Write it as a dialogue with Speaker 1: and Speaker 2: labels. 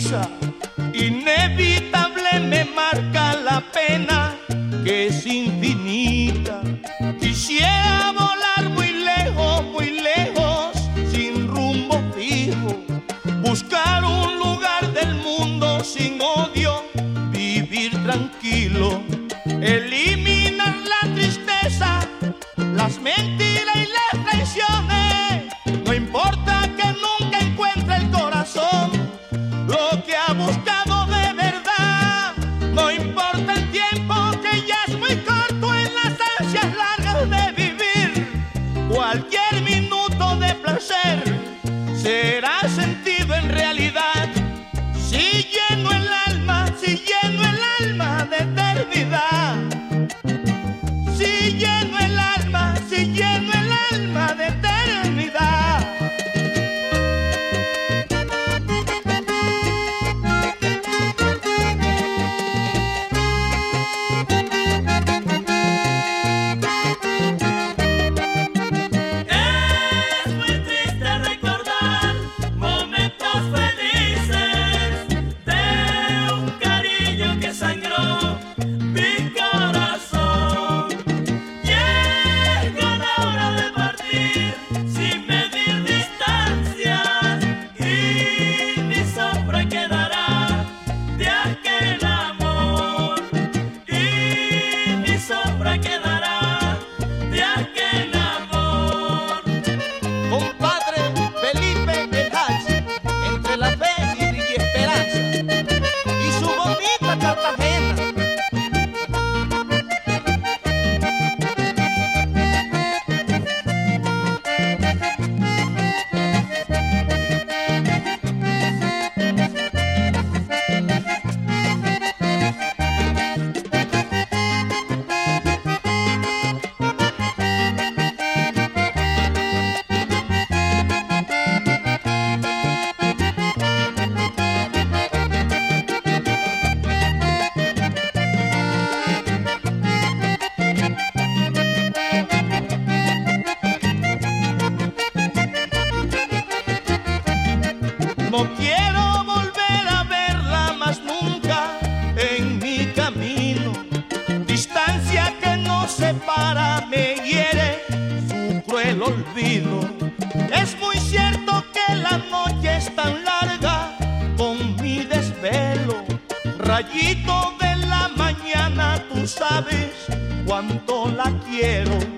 Speaker 1: prisa, inevitable me marca la pena que es infinita. Quisiera volar muy lejos, sin rumbo fijo, buscar un lugar del mundo sin odio, vivir tranquilo, eliminar la tristeza, las mentiras y las traiciones. No importa que nunca encuentre el corazón lo que ha buscado de verdad. No importa el tiempo que ya es muy corto en las ansias largas de vivir. Cualquier minuto de placer será sentido en realidad si lleno el alma de eternidad. Si lleno el alma de eternidad.
Speaker 2: Es muy triste recordar momentos felices de un cariño que sangró mi corazón. Llega la hora de partir sin medir distancias y mi sombra quedará de aquel amor. Y mi sombra quedará de aquel amor.
Speaker 1: Compadre Felipe el Hachi, entre la fe y esperanza, y su bonita Cartagena. No quiero volver a verla más nunca en mi camino. Distancia que nos separa me hiere su cruel olvido. Es muy cierto que la noche es tan larga con mi desvelo. Rayito de la mañana, tú sabes cuánto la quiero.